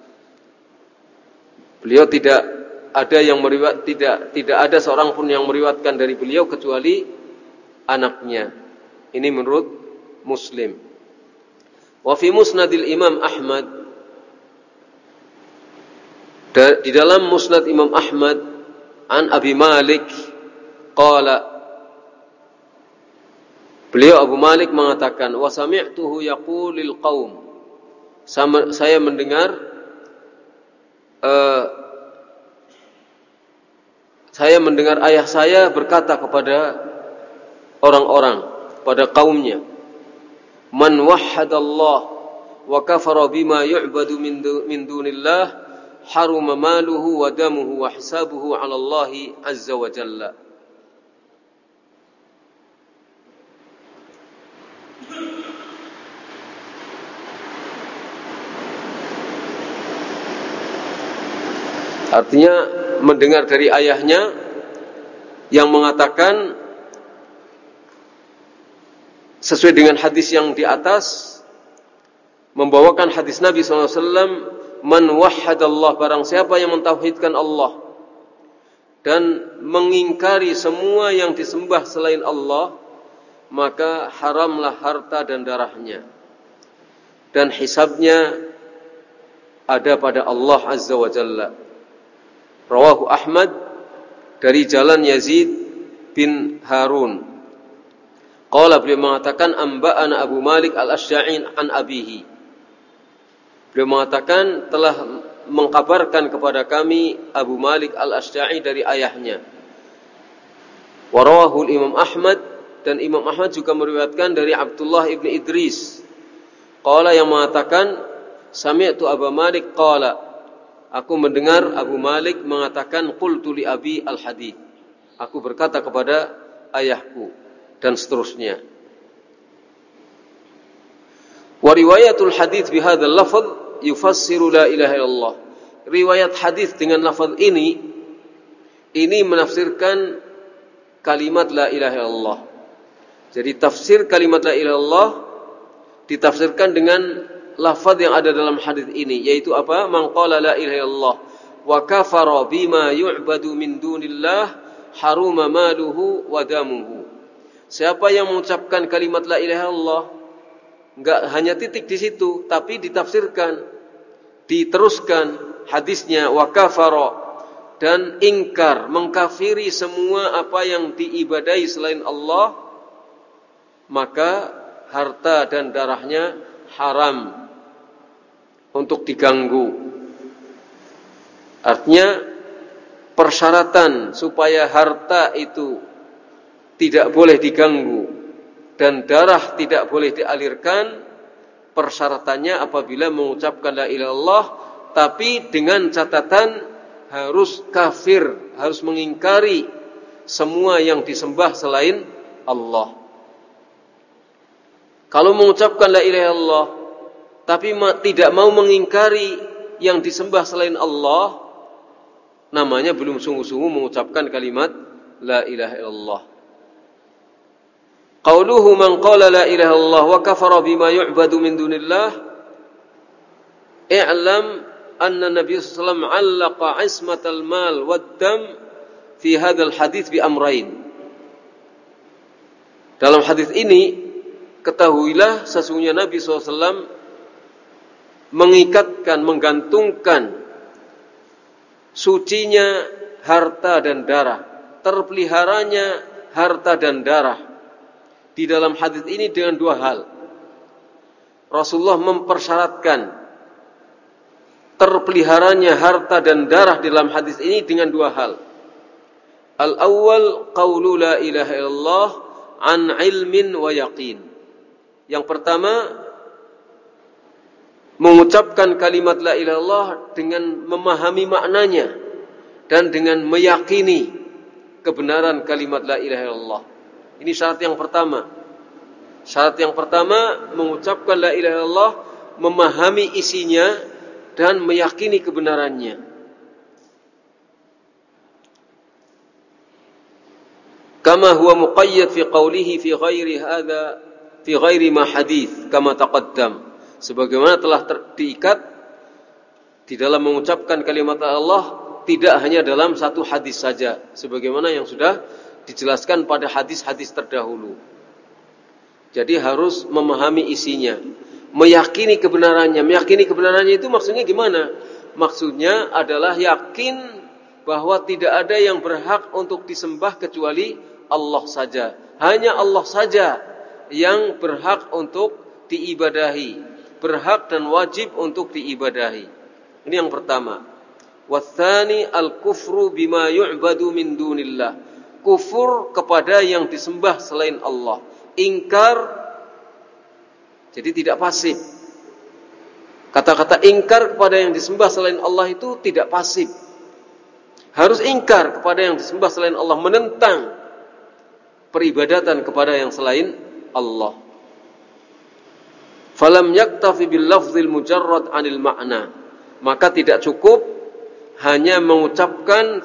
Beliau tidak ada yang meriwayat, tidak tidak ada seorang pun yang meriwayatkan dari beliau kecuali anaknya. Ini menurut Muslim. Wa fi musnadil Imam Ahmad, di dalam musnad Imam Ahmad, an Abi Malik qala, beliau Abu Malik mengatakan, wa sami'tuhu yaqulil qaum, saya mendengar uh, saya mendengar ayah saya berkata kepada orang-orang, pada kaumnya, man wahhadallah wa kafara bima yu'badu min dunillah haruma maluhu wa damuhu wa hisabuhu 'ala Allah azza wa jalla. Artinya mendengar dari ayahnya yang mengatakan sesuai dengan hadis yang di atas, membawakan hadis Nabi sallallahu alaihi wasallam, man wahhadallah, barang siapa yang mentauhidkan Allah dan mengingkari semua yang disembah selain Allah, maka haramlah harta dan darahnya, dan hisabnya ada pada Allah azza wa jalla. Rawahu Ahmad dari jalan Yazid bin Harun. Qala, beliau mengatakan, amba'ana Abu Malik Al-Ashja'i an abihi. Beliau mengatakan telah mengkabarkan kepada kami Abu Malik Al-Ashja'i dari ayahnya. Wa rawahu Imam Ahmad, dan Imam Ahmad juga meriwayatkan dari Abdullah ibn Idris. Qala, yang mengatakan, sami'tu Abu Malik qala, aku mendengar Abu Malik mengatakan, qultu li abi al-hadith, aku berkata kepada ayahku, dan seterusnya. Wa riwayatul hadits bihadzal lafaz yufassiru la ilaha illallah. Riwayat hadis dengan lafaz ini ini menafsirkan kalimat la ilaha illallah. Jadi tafsir kalimat la ilaha illallah ditafsirkan dengan lafaz yang ada dalam hadis ini, yaitu apa? Man qala la ilaha illallah wa kafara bima yu'badu min dunillah haruma maluhu wa damuhu. Siapa yang mengucapkan kalimat la ilaha illallah, enggak hanya titik di situ, tapi ditafsirkan, diteruskan hadisnya, wa kafara, dan ingkar, mengkafiri semua apa yang diibadahi selain Allah, maka harta dan darahnya haram untuk diganggu. Artinya persyaratan supaya harta itu tidak boleh diganggu dan darah tidak boleh dialirkan, persyaratannya apabila mengucapkan la ilaha illallah tapi dengan catatan harus kafir, harus mengingkari semua yang disembah selain Allah. Kalau mengucapkan la ilaha illallah tapi tidak mau mengingkari yang disembah selain Allah, namanya belum sungguh-sungguh mengucapkan kalimat la ilaha illallah. Qauluhu man qala la ilaha illallah wa kafara bima yu'badu min dunillah, i'lam anna Nabi sallallahu alaihi wasallam 'allaqa 'ismatal mal wad dam fi hadzal hadits bi amrayn. Dalam hadis ini ketahuilah sesungguhnya Nabi sallallahu alaihi wasallam mengikatkan, menggantungkan sucinya harta dan darah, terpeliharanya harta dan darah di dalam hadis ini dengan dua hal. Rasulullah mempersyaratkan terpeliharanya harta dan darah dalam hadis ini dengan dua hal. Al-awwal qaulu la ilaha illallah an ilmin wa yaqin. Yang pertama, mengucapkan kalimat la ilaha illallah dengan memahami maknanya dan dengan meyakini kebenaran kalimat la ilaha illallah. Ini syarat yang pertama. Syarat yang pertama, mengucapkan la ilaha illallah, memahami isinya dan meyakini kebenarannya. Kama huwa muqayyad fi qawlihi fi ghairi hadha fi ghairi ma hadits kama taqaddam. Sebagaimana telah ter- diikat di dalam mengucapkan kalimat Allah tidak hanya dalam satu hadis saja, sebagaimana yang sudah dijelaskan pada hadis-hadis terdahulu. Jadi harus memahami isinya, meyakini kebenarannya. Meyakini kebenarannya itu maksudnya gimana? Maksudnya adalah yakin bahwa tidak ada yang berhak untuk disembah kecuali Allah saja. Hanya Allah saja yang berhak untuk diibadahi, berhak dan wajib untuk diibadahi. Ini yang pertama. Watsani al-kufru bima yu'badu min dunillah. Kufur kepada yang disembah selain Allah. Ingkar, jadi tidak pasif. Kata-kata ingkar kepada yang disembah selain Allah itu tidak pasif. Harus ingkar kepada yang disembah selain Allah, menentang peribadatan kepada yang selain Allah. Falam yaktafi bil lafzil mujarrad 'anil ma'na. Maka tidak cukup hanya mengucapkan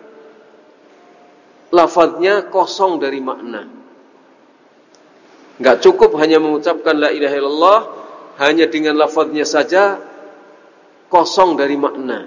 lafaznya kosong dari makna. Enggak cukup hanya mengucapkan la ilaha illallah hanya dengan lafaznya saja kosong dari makna.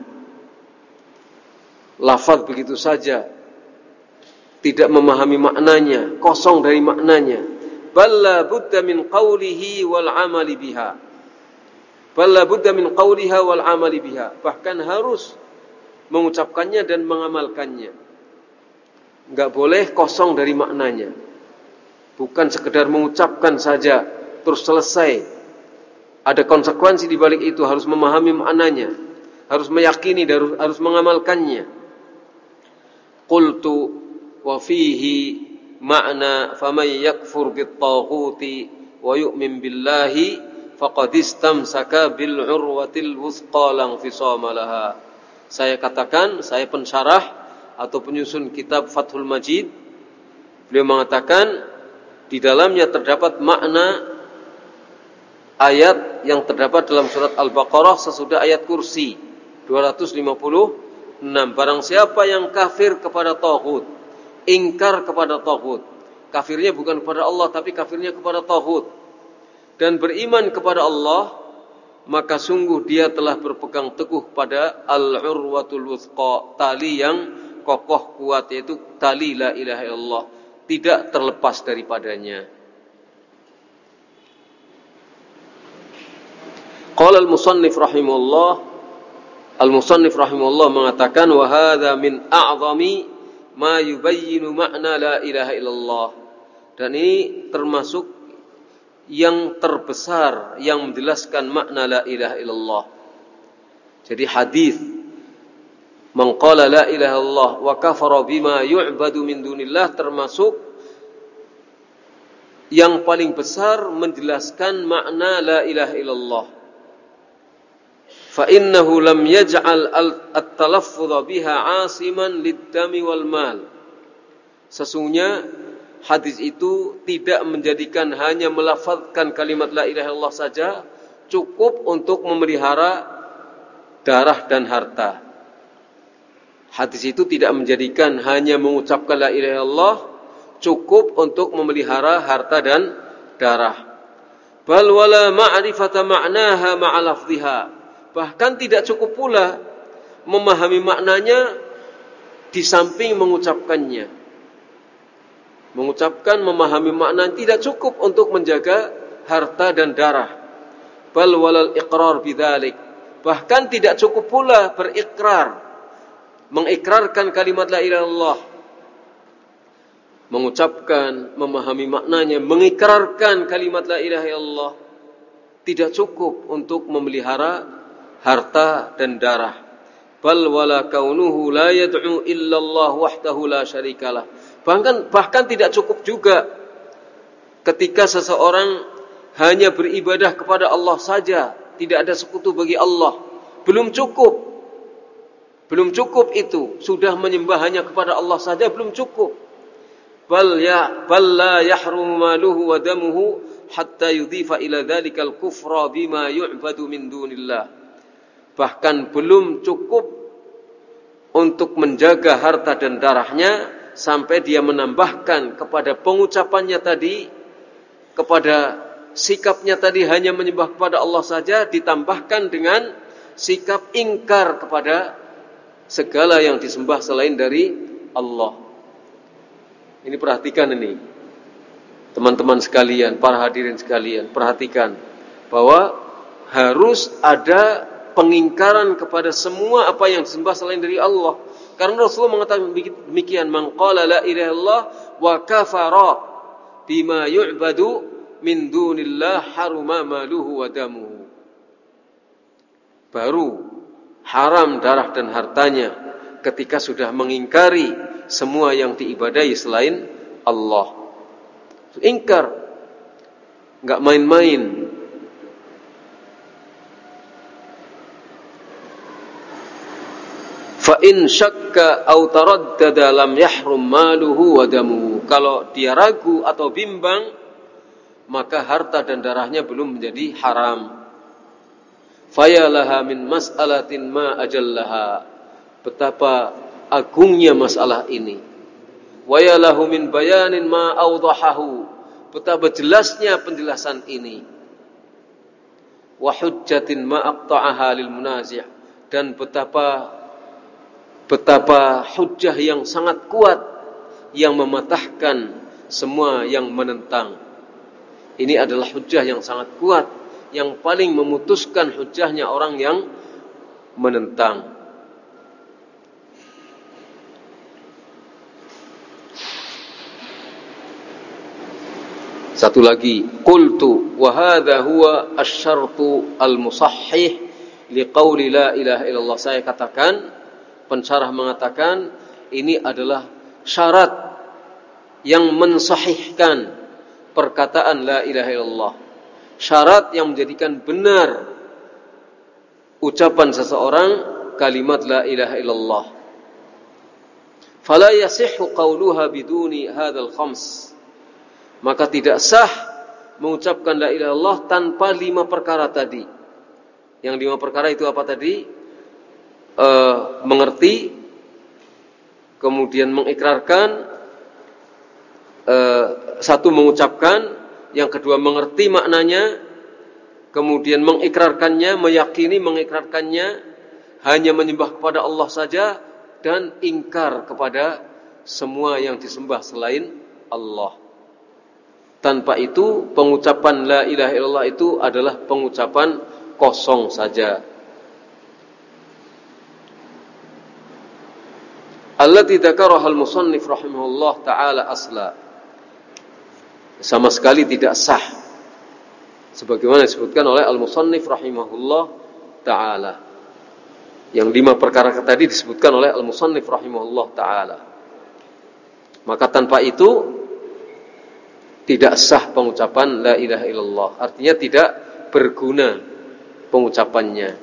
Lafaz begitu saja tidak memahami maknanya, kosong dari maknanya. Balla budda min qawlihi wal amali biha. Balla budda min qawliha wal amali biha. Bahkan harus mengucapkannya dan mengamalkannya. Enggak boleh kosong dari maknanya. Bukan sekedar mengucapkan saja terus selesai. Ada konsekuensi di balik itu, harus memahami maknanya, harus meyakini, harus mengamalkannya. Qultu wa fihi ma'na faman yakfur bit-taghuti wa yu'min billahi faqad istamsaka bil urwatil wuthqa lang fisama laha. Saya katakan, saya pensyarah atau penyusun kitab Fathul Majid, beliau mengatakan di dalamnya terdapat makna ayat yang terdapat dalam surat Al-Baqarah sesudah ayat Kursi dua ratus lima puluh enam. Barang siapa yang kafir kepada taghut, ingkar kepada taghut, kafirnya bukan kepada Allah tapi kafirnya kepada taghut, dan beriman kepada Allah, maka sungguh dia telah berpegang teguh pada al-urwatul wuthqa, tali yang kokoh kuat, yaitu tali la ilaha illallah, tidak terlepas daripadanya. Qala al-musannif rahimahullah, al-musannif rahimahullah mengatakan wa hadza min a'zami ma yubayyinu ma'na la ilaha illallah. Dan ini termasuk yang terbesar yang menjelaskan makna la ilaha illallah. Jadi hadis man qala la ilaha illallah wa kafara bima yu'badu min dunillah termasuk yang paling besar menjelaskan makna la ilaha illallah. fa innahu lam yaj'al at-talaffuz biha 'asiman lid-dami wal mal. Sesungguhnya hadis itu tidak menjadikan hanya melafazkan kalimat la ilaha illallah saja cukup untuk memelihara darah dan harta. Hadis itu tidak menjadikan hanya mengucapkan la ilaha illallah cukup untuk memelihara harta dan darah. Bal wala ma'rifata ma'naha ma'a lafdhiha. Bahkan tidak cukup pula memahami maknanya di samping mengucapkannya. Mengucapkan, memahami makna tidak cukup untuk menjaga harta dan darah. Bal walal iqrar bidzalik. Bahkan tidak cukup pula berikrar, mengikrarkan kalimat la ilaha illallah. Mengucapkan, memahami maknanya, mengikrarkan kalimat la ilaha illallah tidak cukup untuk memelihara harta dan darah. Bal wala kaunuhu la yad'u illallah wahdahu la syarikalah. Bahkan, bahkan tidak cukup juga ketika seseorang hanya beribadah kepada Allah saja, tidak ada sekutu bagi Allah. Belum cukup. Belum cukup itu. Sudah menyembah hanya kepada Allah saja, belum cukup. Bal ya bal la yahrum maluhu wa damuhu hatta yudhifa ila dzalikal kufra bima yu'badu min dunillah. Bahkan belum cukup untuk menjaga harta dan darahnya sampai dia menambahkan kepada pengucapannya tadi, kepada sikapnya tadi hanya menyembah kepada Allah saja, ditambahkan dengan sikap ingkar kepada segala yang disembah selain dari Allah. Ini perhatikan ini, teman-teman sekalian, para hadirin sekalian, perhatikan bahwa harus ada pengingkaran kepada semua apa yang disembah selain dari Allah. Karena Rasulullah mengatakan demikian, man qala la ilaha illallah wa kafara bima yu'badu min dunillah haruma maluhu wa damuhu. Baru haram darah dan hartanya ketika sudah mengingkari semua yang diibadahi selain Allah. Ingkar, enggak main-main. Fa in syakka aw taraddada lam yahrum maluhu wa damuhu. Kalau dia ragu atau bimbang, maka harta dan darahnya belum menjadi haram. Fayalaha min mas'alatin ma ajallaha. Betapa agungnya masalah ini. Wayalahu min bayanin ma awdahahu. Betapa jelasnya penjelasan ini. Wa hujjatin ma aqta'aha lil munazi'. Dan betapa Betapa hujjah yang sangat kuat yang mematahkan semua yang menentang. Ini adalah hujjah yang sangat kuat yang paling memutuskan hujjahnya orang yang menentang. Satu lagi, qultu wa hadha huwa asy-syartu al-musahhih liqauli la ilaha illallah. Saya katakan, pensyarah mengatakan ini adalah syarat yang mensahihkan perkataan la ilaha illallah. Syarat yang menjadikan benar ucapan seseorang kalimat la ilaha illallah. Fala yasihhu qawluha biduni hadzal khams. Maka tidak sah mengucapkan la ilaha illallah tanpa lima perkara tadi. Yang lima perkara itu apa tadi? Uh, mengerti, kemudian mengikrarkan, uh, satu mengucapkan, yang kedua mengerti maknanya, kemudian mengikrarkannya, meyakini mengikrarkannya, hanya menyembah kepada Allah saja, dan ingkar kepada semua yang disembah selain Allah. Tanpa itu pengucapan la ilaha illallah itu adalah pengucapan kosong saja. Allati dzakaraha al-musannif rahimahullah taala asla. Sama sekali tidak sah sebagaimana disebutkan oleh al-musannif rahimahullah taala. Yang lima perkara tadi disebutkan oleh al-musannif rahimahullah taala. Maka tanpa itu tidak sah pengucapan la ilaha illallah. Artinya tidak berguna pengucapannya.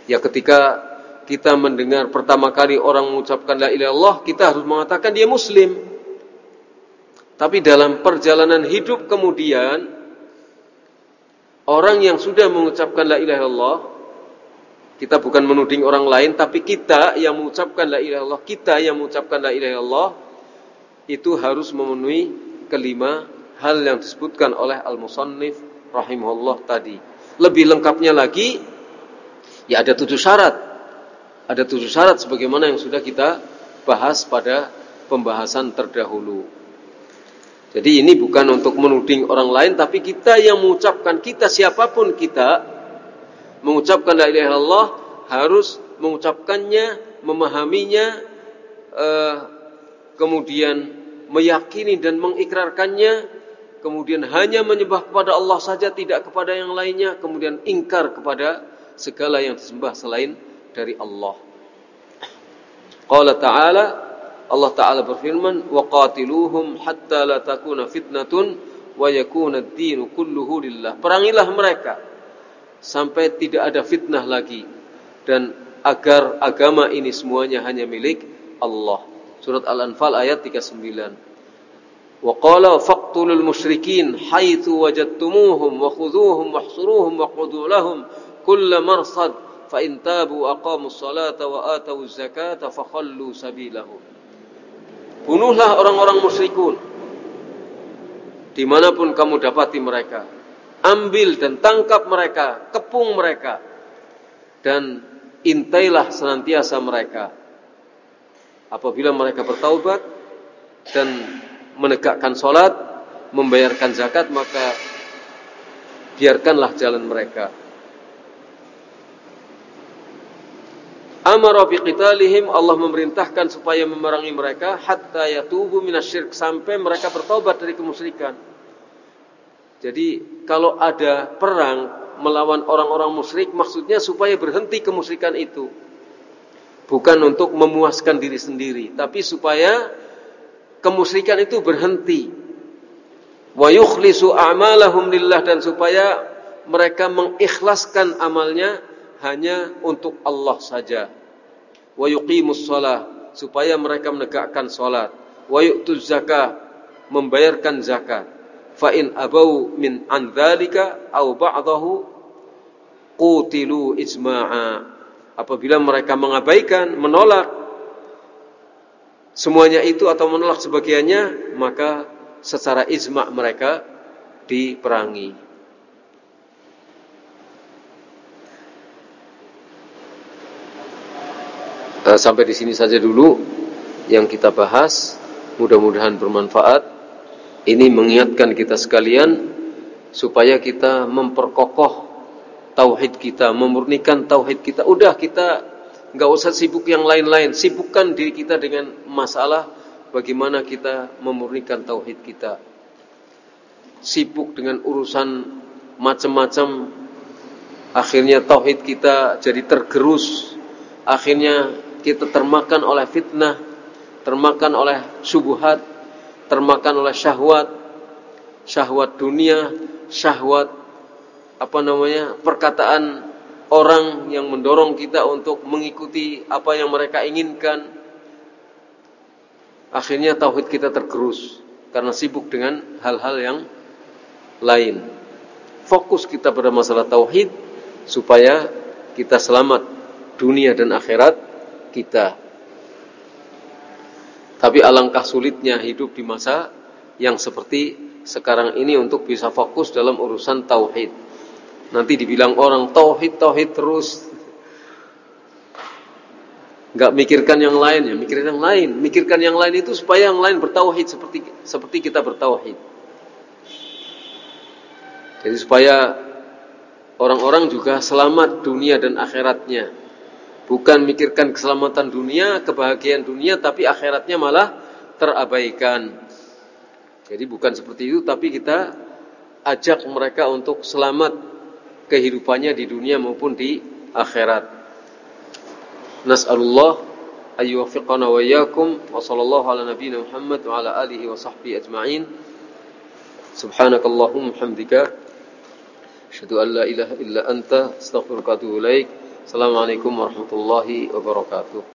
Ya ketika kita mendengar pertama kali orang mengucapkan la ilaha illallah, kita harus mengatakan dia muslim. Tapi dalam perjalanan hidup kemudian, orang yang sudah mengucapkan la ilaha illallah, kita bukan menuding orang lain, tapi kita yang mengucapkan la ilaha illallah, kita yang mengucapkan la ilaha illallah, itu harus memenuhi kelima hal yang disebutkan oleh al-musannif rahimahullah tadi. Lebih lengkapnya lagi, ya ada tujuh syarat. Ada tujuh syarat sebagaimana yang sudah kita bahas pada pembahasan terdahulu. Jadi ini bukan untuk menuding orang lain, tapi kita yang mengucapkan, kita siapapun kita, mengucapkan la ilaha illallah harus mengucapkannya, memahaminya, eh, kemudian meyakini dan mengikrarkannya, kemudian hanya menyembah kepada Allah saja, tidak kepada yang lainnya, kemudian ingkar kepada segala yang disembah selain dari Allah. Qala ta'ala, Allah Ta'ala berfirman, wa qatiluhum hatta la takuna fitnatun wa yakuna ad-dinu kulluhu lillah. Perangilah mereka sampai tidak ada fitnah lagi, dan agar agama ini semuanya hanya milik Allah. Surat Al-Anfal ayat tiga puluh sembilan. Wa qala faqtulul musyrikin haitsu wajadtumuhum wa khudhuhum wahsuruhum wa qudu lahum kull marsad fa in tabu aqamus salata wa atawuz zakata fakhallu sabilahum. Bunuhlah orang-orang musyrikun dimanapun kamu dapati mereka, ambil dan tangkap mereka, kepung mereka, dan intailah senantiasa mereka. Apabila mereka bertaubat dan menegakkan sholat, membayarkan zakat, maka biarkanlah jalan mereka. Amara biqitalihim, Allah memerintahkan supaya memerangi mereka hatta yatubu minasyirik, sampai mereka bertaubat dari kemusyrikan. Jadi kalau ada perang melawan orang-orang musyrik, maksudnya supaya berhenti kemusyrikan itu. Bukan untuk memuaskan diri sendiri, tapi supaya kemusyrikan itu berhenti. Wa yukhlisu a'malahum lillah, dan supaya mereka mengikhlaskan amalnya hanya untuk Allah saja. Wa yuqimus shalah, supaya mereka menegakkan salat. Wa yu'tuz zakah, membayarkan zakat. Fa in abau min an dzalika aw ba'dahu qutilu ijma'a. Apabila mereka mengabaikan, menolak semuanya itu atau menolak sebagiannya, maka secara ijma' mereka diperangi. Nah, sampai di sini saja dulu yang kita bahas. Mudah-mudahan bermanfaat. Ini mengingatkan kita sekalian supaya kita memperkokoh tauhid kita, memurnikan tauhid kita. Udah, kita enggak usah sibuk yang lain-lain. Sibukkan diri kita dengan masalah bagaimana kita memurnikan tauhid kita. Sibuk dengan urusan macam-macam, akhirnya tauhid kita jadi tergerus. Akhirnya kita termakan oleh fitnah, termakan oleh syubhat, termakan oleh syahwat, syahwat dunia, syahwat apa namanya, perkataan orang yang mendorong kita untuk mengikuti apa yang mereka inginkan. Akhirnya tauhid kita tergerus karena sibuk dengan hal-hal yang lain. Fokus kita pada masalah tauhid supaya kita selamat dunia dan akhirat kita. Tapi alangkah sulitnya hidup di masa yang seperti sekarang ini untuk bisa fokus dalam urusan tauhid. Nanti dibilang orang tauhid tauhid terus, nggak mikirkan yang lain, ya mikirin yang lain. Mikirkan yang lain itu supaya yang lain bertauhid seperti seperti kita bertauhid. Jadi supaya orang-orang juga selamat dunia dan akhiratnya. Bukan mikirkan keselamatan dunia, kebahagiaan dunia, tapi akhiratnya malah terabaikan. Jadi bukan seperti itu, tapi kita ajak mereka untuk selamat kehidupannya di dunia maupun di akhirat. Nas'alullah ayyuwaffiqana wa iyyakum wa sallallahu ala nabiyyina Muhammad wa ala alihi wa sahbihi ajma'in. Subhanakallahumma hamdika asyhadu an la ilaha illa anta astaghfiruka wa atubu ilaik. Assalamualaikum warahmatullahi wabarakatuh.